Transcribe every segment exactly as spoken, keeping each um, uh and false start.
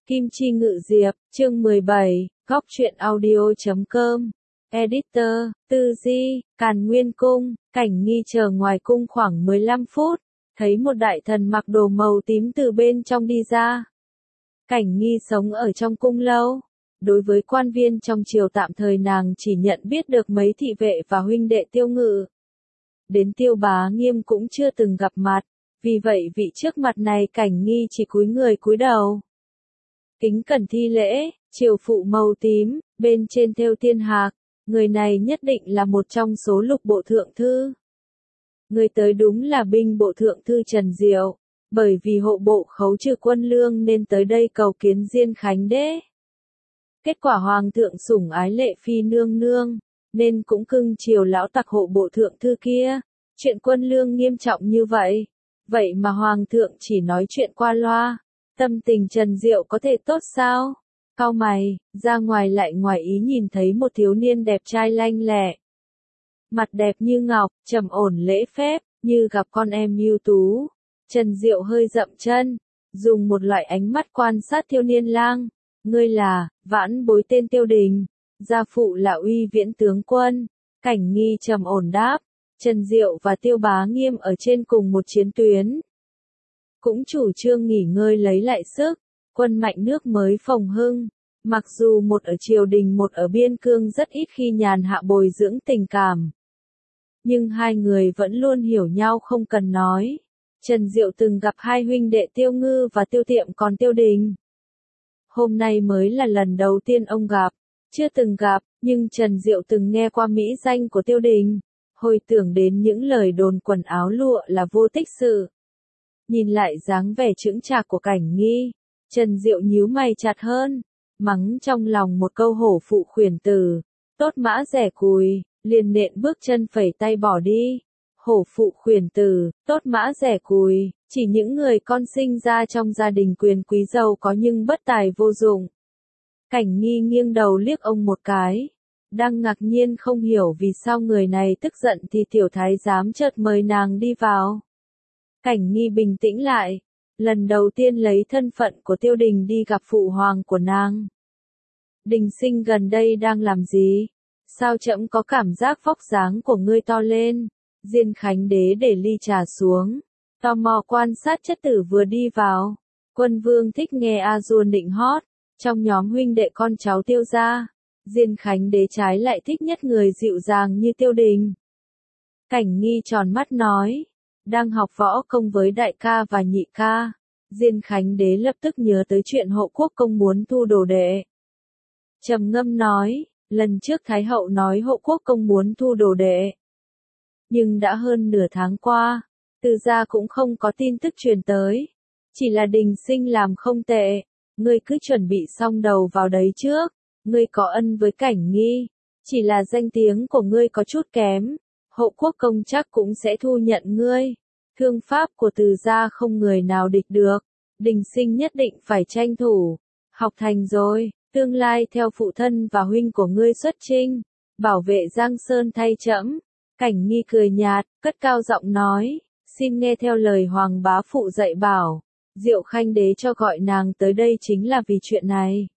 Kim Chi Ngự Diệp, chương mười bảy, góc truyện audio chấm com. Editor, Tư Di, Càn Nguyên Cung. Cảnh Nghi chờ ngoài cung khoảng mười lăm phút, thấy một đại thần mặc đồ màu tím từ bên trong đi ra. Cảnh Nghi sống ở trong cung lâu. Đối với quan viên trong triều tạm thời nàng chỉ nhận biết được mấy thị vệ và huynh đệ Tiêu Ngự. Đến Tiêu Bá Nghiêm cũng chưa từng gặp mặt, vì vậy vị trước mặt này Cảnh Nghi chỉ cúi người cúi đầu. Kính cẩn thi lễ, triều phụ màu tím, bên trên thêu thiên hạc, người này nhất định là một trong số lục bộ thượng thư. Người tới đúng là binh bộ thượng thư Trần Diệu, bởi vì hộ bộ khấu trừ quân lương nên tới đây cầu kiến Diên Khánh đế. Kết quả hoàng thượng sủng ái lệ phi nương nương, nên cũng cưng chiều lão tặc hộ bộ thượng thư kia. Chuyện quân lương nghiêm trọng như vậy, vậy mà hoàng thượng chỉ nói chuyện qua loa. Tâm tình Trần Diệu có thể tốt sao? Cau mày, ra ngoài lại ngoài ý nhìn thấy một thiếu niên đẹp trai lanh lẹ. Mặt đẹp như ngọc, trầm ổn lễ phép, như gặp con em ưu tú. Trần Diệu hơi dậm chân, dùng một loại ánh mắt quan sát thiếu niên lang. Ngươi là, vãn bối tên Tiêu Đình, gia phụ là Uy Viễn tướng quân. Cảnh Nghi trầm ổn đáp, Trần Diệu và Tiêu Bá Nghiêm ở trên cùng một chiến tuyến. Cũng chủ trương nghỉ ngơi lấy lại sức, quân mạnh nước mới phồng hưng. Mặc dù một ở triều đình một ở biên cương rất ít khi nhàn hạ bồi dưỡng tình cảm. Nhưng hai người vẫn luôn hiểu nhau không cần nói. Trần Diệu từng gặp hai huynh đệ Tiêu Ngư và Tiêu Tiệm còn Tiêu Đình. Hôm nay mới là lần đầu tiên ông gặp, chưa từng gặp, nhưng Trần Diệu từng nghe qua mỹ danh của Tiêu Đình. Hồi tưởng đến những lời đồn quần áo lụa là vô tích sự. Nhìn lại dáng vẻ chững chạc của Cảnh Nghi, Trần Diệu nhíu mày chặt hơn, mắng trong lòng một câu hổ phụ khuyển tử, tốt mã rẻ cùi, liền nện bước chân phẩy tay bỏ đi. Hổ phụ khuyển tử, tốt mã rẻ cùi, chỉ những người con sinh ra trong gia đình quyền quý giàu có nhưng bất tài vô dụng. Cảnh Nghi nghiêng đầu liếc ông một cái, đang ngạc nhiên không hiểu vì sao người này tức giận thì tiểu thái giám chợt mời nàng đi vào. Cảnh Nghi bình tĩnh lại, lần đầu tiên lấy thân phận của Tiêu Đình đi gặp phụ hoàng của nàng. Đình Sinh gần đây đang làm gì? Sao trẫm có cảm giác vóc dáng của ngươi to lên? Diên Khánh đế để ly trà xuống, tò mò quan sát chất tử vừa đi vào. Quân vương thích nghe a dua nịnh hót, trong nhóm huynh đệ con cháu Tiêu gia, Diên Khánh đế trái lại thích nhất người dịu dàng như Tiêu Đình. Cảnh Nghi tròn mắt nói, đang học võ công với đại ca và nhị ca. Diên Khánh đế lập tức nhớ tới chuyện hộ quốc công muốn thu đồ đệ. Trầm ngâm nói, lần trước Thái hậu nói hộ quốc công muốn thu đồ đệ. Nhưng đã hơn nửa tháng qua, Từ gia cũng không có tin tức truyền tới. Chỉ là Đình Sinh làm không tệ, ngươi cứ chuẩn bị xong đầu vào đấy trước. Ngươi có ân với Cảnh Nghi, chỉ là danh tiếng của ngươi có chút kém. Hộ quốc công chắc cũng sẽ thu nhận ngươi. Thương pháp của Từ gia không người nào địch được. Đình Sinh nhất định phải tranh thủ. Học thành rồi, tương lai theo phụ thân và huynh của ngươi xuất chinh, bảo vệ Giang Sơn thay trẫm. Cảnh Nghi cười nhạt, cất cao giọng nói, xin nghe theo lời hoàng bá phụ dạy bảo. Diệu Khanh đế cho gọi nàng tới đây chính là vì chuyện này.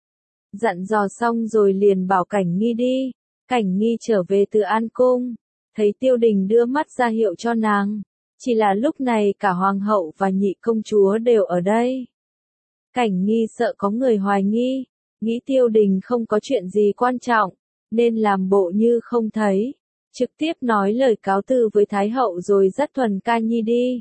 Dặn dò xong rồi liền bảo Cảnh Nghi đi. Cảnh Nghi trở về từ An Cung, thấy Tiêu Đình đưa mắt ra hiệu cho nàng. Chỉ là lúc này cả hoàng hậu và nhị công chúa đều ở đây. Cảnh Nghi sợ có người hoài nghi, nghĩ Tiêu Đình không có chuyện gì quan trọng, nên làm bộ như không thấy. Trực tiếp nói lời cáo từ với Thái hậu rồi dắt Thuần Ca Nhi đi.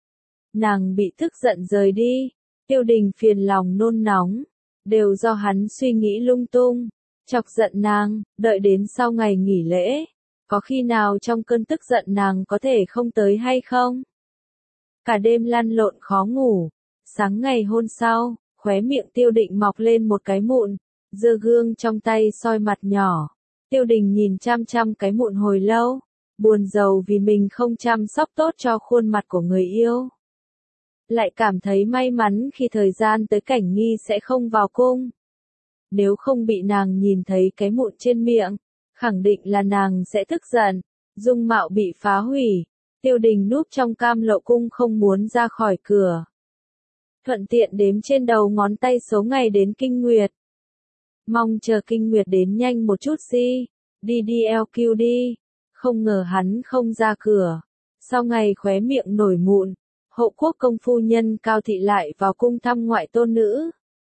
Nàng bị tức giận rời đi. Tiêu Đình phiền lòng nôn nóng, đều do hắn suy nghĩ lung tung, chọc giận nàng. Đợi đến sau ngày nghỉ lễ, có khi nào trong cơn tức giận nàng có thể không tới hay không? Cả đêm lăn lộn khó ngủ. Sáng ngày hôm sau, khóe miệng Tiêu Định mọc lên một cái mụn, giơ gương trong tay soi mặt nhỏ. Tiêu Đình nhìn chăm chăm cái mụn hồi lâu, buồn rầu vì mình không chăm sóc tốt cho khuôn mặt của người yêu. Lại cảm thấy may mắn khi thời gian tới Cảnh Nghi sẽ không vào cung. Nếu không bị nàng nhìn thấy cái mụn trên miệng, khẳng định là nàng sẽ tức giận, dung mạo bị phá hủy. Tiêu Đình núp trong Cam Lộ cung không muốn ra khỏi cửa. thuận tiện đếm trên đầu ngón tay số ngày đến kinh nguyệt. Mong chờ kinh nguyệt đến nhanh một chút gì, đi đi eo kiu đi, không ngờ hắn không ra cửa. Sau ngày khóe miệng nổi mụn, Hộ quốc công phu nhân Cao Thị lại vào cung thăm ngoại tôn nữ.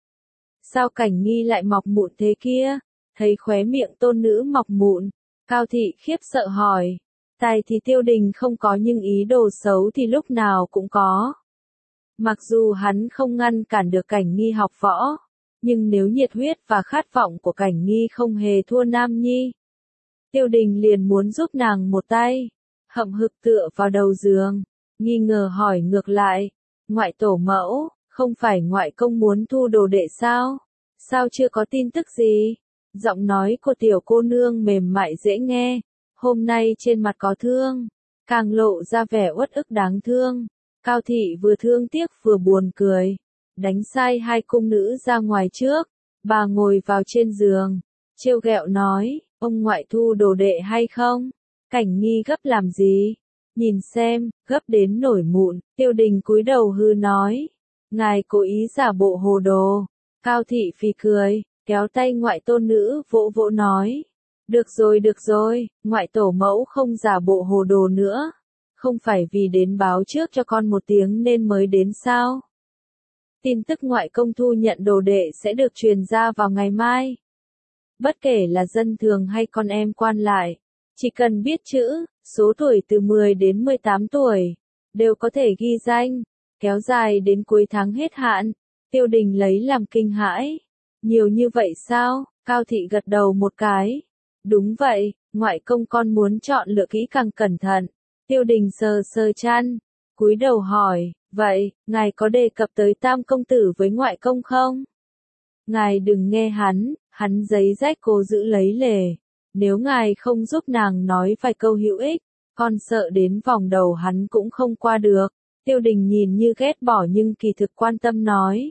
Sao Cảnh Nghi lại mọc mụn thế kia? Thấy khóe miệng tôn nữ mọc mụn, Cao Thị khiếp sợ hỏi. Tài thì Tiêu Đình không có nhưng ý đồ xấu thì lúc nào cũng có. Mặc dù hắn không ngăn cản được Cảnh Nghi học võ, nhưng nếu nhiệt huyết và khát vọng của Cảnh Nghi không hề thua Nam Nhi, Tiêu Đình liền muốn giúp nàng một tay. Hậm hực tựa vào đầu giường, nghi ngờ hỏi ngược lại, ngoại tổ mẫu, không phải ngoại công muốn thu đồ đệ sao? Sao chưa có tin tức gì? Giọng nói của tiểu cô nương mềm mại dễ nghe, hôm nay trên mặt có thương, càng lộ ra vẻ uất ức đáng thương. Cao Thị vừa thương tiếc vừa buồn cười, đánh sai hai cung nữ ra ngoài trước, bà ngồi vào trên giường, trêu ghẹo nói, ông ngoại thu đồ đệ hay không? Cảnh Nghi gấp làm gì? Nhìn xem, gấp đến nổi mụn. Tiêu Đình cúi đầu hư nói, ngài cố ý giả bộ hồ đồ. Cao Thị phì cười, kéo tay ngoại tôn nữ vỗ vỗ nói, được rồi được rồi, ngoại tổ mẫu không giả bộ hồ đồ nữa. Không phải vì đến báo trước cho con một tiếng nên mới đến sao? Tin tức ngoại công thu nhận đồ đệ sẽ được truyền ra vào ngày mai. Bất kể là dân thường hay con em quan lại, chỉ cần biết chữ, số tuổi từ mười đến mười tám tuổi, đều có thể ghi danh, kéo dài đến cuối tháng hết hạn. Tiêu Đình lấy làm kinh hãi. Nhiều như vậy sao? Cao Thị gật đầu một cái. Đúng vậy, ngoại công con muốn chọn lựa kỹ càng cẩn thận. Tiêu Đình sờ sờ chăn, cúi đầu hỏi, vậy, ngài có đề cập tới tam công tử với ngoại công không? Ngài đừng nghe hắn, hắn giấy rách cố giữ lấy lề. Nếu ngài không giúp nàng nói vài câu hữu ích, con sợ đến vòng đầu hắn cũng không qua được. Tiêu Đình nhìn như ghét bỏ nhưng kỳ thực quan tâm nói.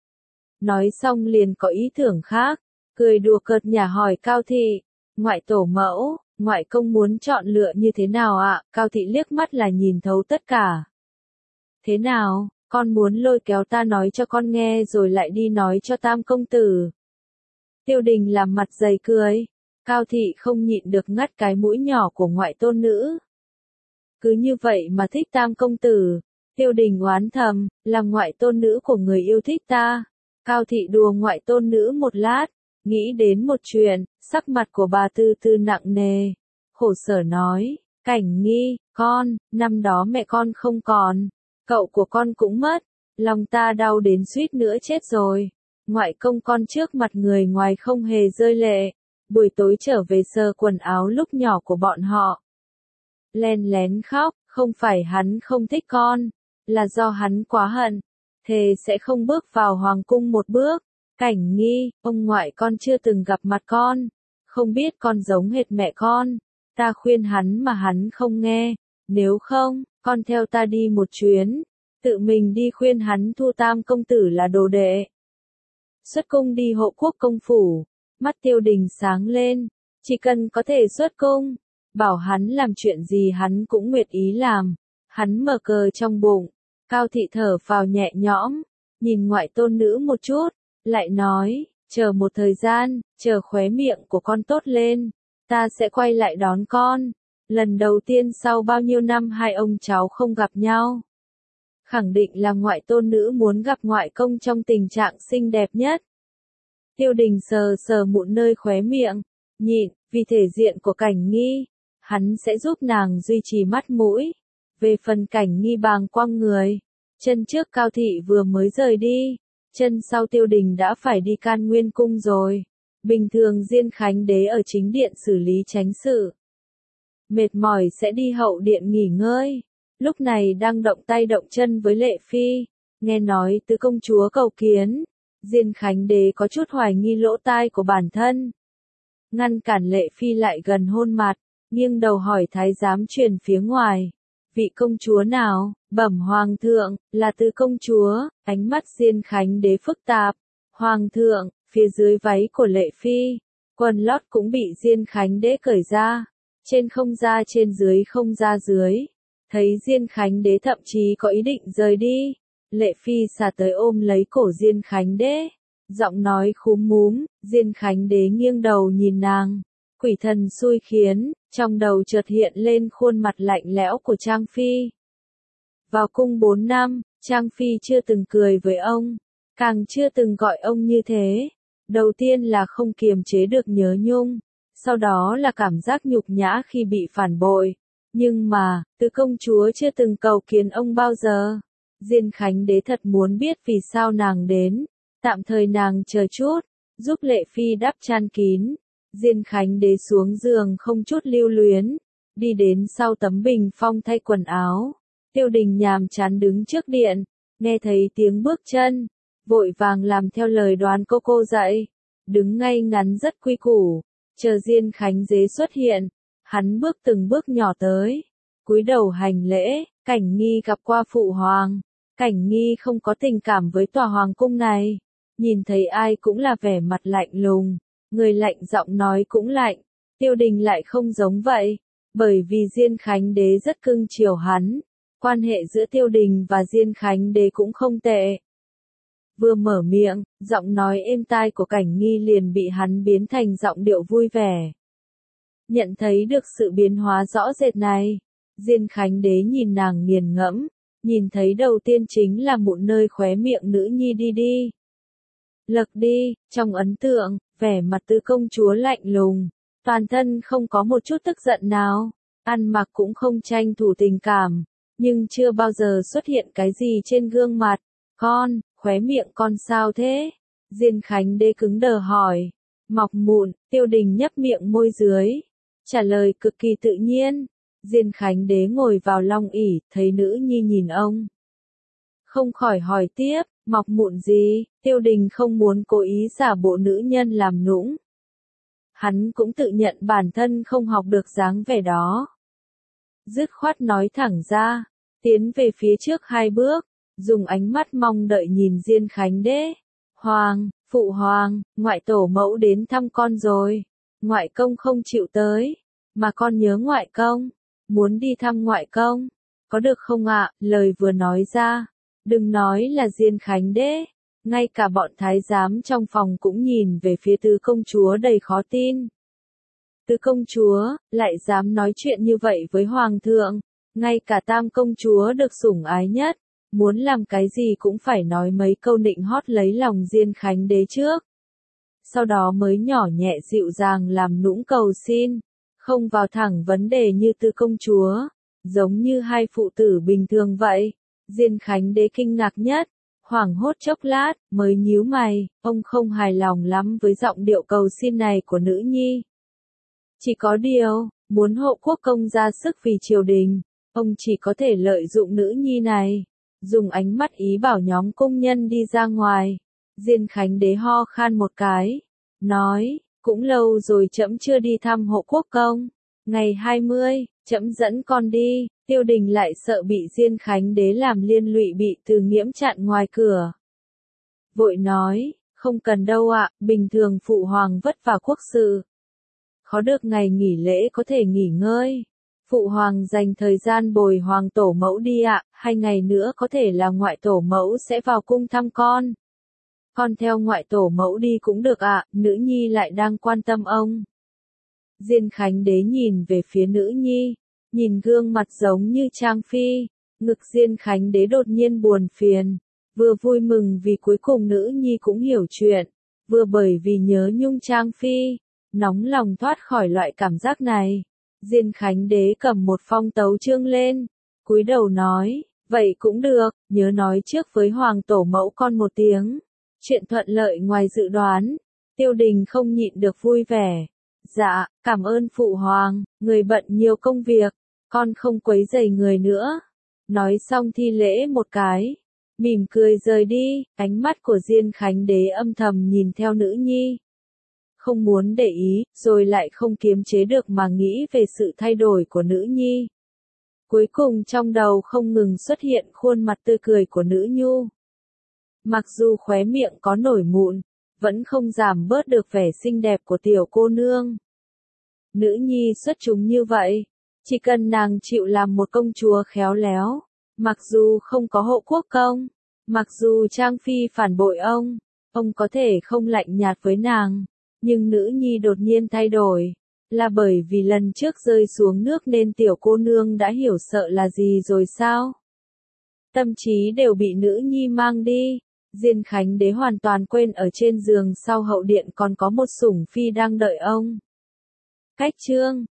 Nói xong liền có ý tưởng khác, cười đùa cợt nhả hỏi Cao Thị, ngoại tổ mẫu, ngoại công muốn chọn lựa như thế nào ạ? Cao Thị liếc mắt là nhìn thấu tất cả. Thế nào, con muốn lôi kéo ta nói cho con nghe rồi lại đi nói cho tam công tử. Tiêu Đình làm mặt dày cười. Cao Thị không nhịn được ngắt cái mũi nhỏ của ngoại tôn nữ. Cứ như vậy mà thích tam công tử. Tiêu Đình oán thầm, làm ngoại tôn nữ của người yêu thích ta. Cao Thị đùa ngoại tôn nữ một lát, nghĩ đến một chuyện, sắc mặt của bà Tư Tư nặng nề. Khổ sở nói, Cảnh Nghi, con, năm đó mẹ con không còn, cậu của con cũng mất, lòng ta đau đến suýt nữa chết rồi. Ngoại công con trước mặt người ngoài không hề rơi lệ. Buổi tối trở về sờ quần áo lúc nhỏ của bọn họ. Len lén khóc, không phải hắn không thích con, là do hắn quá hận, thề sẽ không bước vào hoàng cung một bước. Cảnh Nghi, ông ngoại con chưa từng gặp mặt con, không biết con giống hệt mẹ con. Ta khuyên hắn mà hắn không nghe, nếu không, con theo ta đi một chuyến, tự mình đi khuyên hắn thu tam công tử là đồ đệ. Xuất cung đi hộ quốc công phủ. Mắt Tiêu Đình sáng lên, chỉ cần có thể xuất cung, bảo hắn làm chuyện gì hắn cũng nguyện ý làm. Hắn mở cờ trong bụng, Cao Thị thở vào nhẹ nhõm, nhìn ngoại tôn nữ một chút, lại nói, chờ một thời gian, chờ khóe miệng của con tốt lên, ta sẽ quay lại đón con. Lần đầu tiên sau bao nhiêu năm hai ông cháu không gặp nhau. Khẳng định là ngoại tôn nữ muốn gặp ngoại công trong tình trạng xinh đẹp nhất. Tiêu Đình sờ sờ mụn nơi khóe miệng, nhịn, vì thể diện của Cảnh Nghi, hắn sẽ giúp nàng duy trì mắt mũi. Về phần Cảnh Nghi bàng quang người, chân trước Cao Thị vừa mới rời đi, chân sau Tiêu Đình đã phải đi Can Nguyên cung rồi. Bình thường Diên Khánh Đế ở chính điện xử lý chánh sự. Mệt mỏi sẽ đi hậu điện nghỉ ngơi, lúc này đang động tay động chân với Lệ Phi, nghe nói tứ công chúa cầu kiến. Diên Khánh Đế có chút hoài nghi lỗ tai của bản thân. Ngăn cản Lệ Phi lại gần hôn mặt, nghiêng đầu hỏi thái giám truyền phía ngoài. Vị công chúa nào? Bẩm hoàng thượng, là tứ công chúa. Ánh mắt Diên Khánh Đế phức tạp. Hoàng thượng, phía dưới váy của Lệ Phi, quần lót cũng bị Diên Khánh Đế cởi ra. Trên không ra trên dưới không ra dưới. Thấy Diên Khánh Đế thậm chí có ý định rời đi. Lệ Phi xà tới ôm lấy cổ Diên Khánh Đế. Giọng nói khúm núm, Diên Khánh Đế nghiêng đầu nhìn nàng. Quỷ thần xui khiến, trong đầu chợt hiện lên khuôn mặt lạnh lẽo của Trang Phi. Vào cung bốn năm, Trang Phi chưa từng cười với ông, càng chưa từng gọi ông như thế. Đầu tiên là không kiềm chế được nhớ nhung, sau đó là cảm giác nhục nhã khi bị phản bội. Nhưng mà, Tứ công chúa chưa từng cầu kiến ông bao giờ. Diên Khánh Đế thật muốn biết vì sao nàng đến. Tạm thời nàng chờ chút, giúp Lệ Phi đắp chăn kín. Diên Khánh Đế xuống giường không chút lưu luyến, đi đến sau tấm bình phong thay quần áo. Tiêu Đình nhàm chán đứng trước điện, nghe thấy tiếng bước chân, vội vàng làm theo lời đoán cô cô dạy, đứng ngay ngắn rất quy củ, chờ Diên Khánh Đế xuất hiện, hắn bước từng bước nhỏ tới, cúi đầu hành lễ. Cảnh Nghi gặp qua phụ hoàng. Cảnh Nghi không có tình cảm với tòa hoàng cung này, nhìn thấy ai cũng là vẻ mặt lạnh lùng, người lạnh giọng nói cũng lạnh. Tiêu Đình lại không giống vậy, bởi vì Diên Khánh Đế rất cưng chiều hắn, quan hệ giữa Tiêu Đình và Diên Khánh Đế cũng không tệ. Vừa mở miệng, giọng nói êm tai của Cảnh Nghi liền bị hắn biến thành giọng điệu vui vẻ. Nhận thấy được sự biến hóa rõ rệt này, Diên Khánh Đế nhìn nàng nghiền ngẫm, nhìn thấy đầu tiên chính là mụn nơi khóe miệng nữ nhi đi đi. Lật đi, trong ấn tượng, vẻ mặt Tứ công chúa lạnh lùng, toàn thân không có một chút tức giận nào, ăn mặc cũng không tranh thủ tình cảm, nhưng chưa bao giờ xuất hiện cái gì trên gương mặt. Con, khóe miệng con sao thế? Diên Khánh Đế cứng đờ hỏi. Mọc mụn, Tiêu Đình nhấp miệng môi dưới, trả lời cực kỳ tự nhiên. Diên Khánh Đế ngồi vào long ỷ, thấy nữ nhi nhìn ông, không khỏi hỏi tiếp, mọc mụn gì? Tiêu Đình không muốn cố ý giả bộ nữ nhân làm nũng. Hắn cũng tự nhận bản thân không học được dáng vẻ đó. Dứt khoát nói thẳng ra, tiến về phía trước hai bước, dùng ánh mắt mong đợi nhìn Diên Khánh Đế. Hoàng, phụ hoàng, ngoại tổ mẫu đến thăm con rồi. Ngoại công không chịu tới, mà con nhớ ngoại công, muốn đi thăm ngoại công, có được không ạ? Lời vừa nói ra, đừng nói là Diên Khánh Đế, ngay cả bọn thái giám trong phòng cũng nhìn về phía Tứ công chúa đầy khó tin. Tứ công chúa, lại dám nói chuyện như vậy với hoàng thượng, ngay cả Tam công chúa được sủng ái nhất, muốn làm cái gì cũng phải nói mấy câu nịnh hót lấy lòng Diên Khánh Đế trước. Sau đó mới nhỏ nhẹ dịu dàng làm nũng cầu xin, không vào thẳng vấn đề như Tứ công chúa, giống như hai phụ tử bình thường vậy. Diên Khánh Đế kinh ngạc nhất, hoảng hốt chốc lát, mới nhíu mày, ông không hài lòng lắm với giọng điệu cầu xin này của nữ nhi. Chỉ có điều, muốn hộ quốc công ra sức vì triều đình, ông chỉ có thể lợi dụng nữ nhi này, dùng ánh mắt ý bảo nhóm công nhân đi ra ngoài. Diên Khánh Đế ho khan một cái, nói, cũng lâu rồi trẫm chưa đi thăm hộ quốc công, ngày hai mươi, trẫm dẫn con đi. Tiêu Đình lại sợ bị Diên Khánh Đế làm liên lụy bị Từ Nghiễm chặn ngoài cửa. Vội nói, không cần đâu ạ, bình thường phụ hoàng vất vả quốc sự. Khó được ngày nghỉ lễ có thể nghỉ ngơi. Phụ hoàng dành thời gian bồi hoàng tổ mẫu đi ạ, hai ngày nữa có thể là ngoại tổ mẫu sẽ vào cung thăm con. Con theo ngoại tổ mẫu đi cũng được ạ, nữ nhi lại đang quan tâm ông. Diên Khánh Đế nhìn về phía nữ nhi, nhìn gương mặt giống như Trang Phi, ngực Diên Khánh Đế đột nhiên buồn phiền, vừa vui mừng vì cuối cùng nữ nhi cũng hiểu chuyện, vừa bởi vì nhớ nhung Trang Phi, nóng lòng thoát khỏi loại cảm giác này. Diên Khánh Đế cầm một phong tấu chương lên, cúi đầu nói, vậy cũng được, nhớ nói trước với hoàng tổ mẫu con một tiếng, chuyện thuận lợi ngoài dự đoán. Tiêu Đình không nhịn được vui vẻ. Dạ, cảm ơn phụ hoàng, người bận nhiều công việc, con không quấy rầy người nữa. Nói xong thi lễ một cái, mỉm cười rời đi, ánh mắt của Diên Khánh Đế âm thầm nhìn theo nữ nhi. Không muốn để ý, rồi lại không kiềm chế được mà nghĩ về sự thay đổi của nữ nhi. Cuối cùng trong đầu không ngừng xuất hiện khuôn mặt tươi cười của nữ nhu. Mặc dù khóe miệng có nổi mụn, vẫn không giảm bớt được vẻ xinh đẹp của tiểu cô nương. Nữ nhi xuất chúng như vậy, chỉ cần nàng chịu làm một công chúa khéo léo, mặc dù không có hộ quốc công, Mặc dù Trang Phi phản bội ông, ông có thể không lạnh nhạt với nàng, nhưng nữ nhi đột nhiên thay đổi, là bởi vì lần trước rơi xuống nước nên tiểu cô nương đã hiểu sợ là gì rồi sao? Tâm trí đều bị nữ nhi mang đi. Diên Khánh Đế hoàn toàn quên ở trên giường sau hậu điện còn có một sủng phi đang đợi ông. Cách chương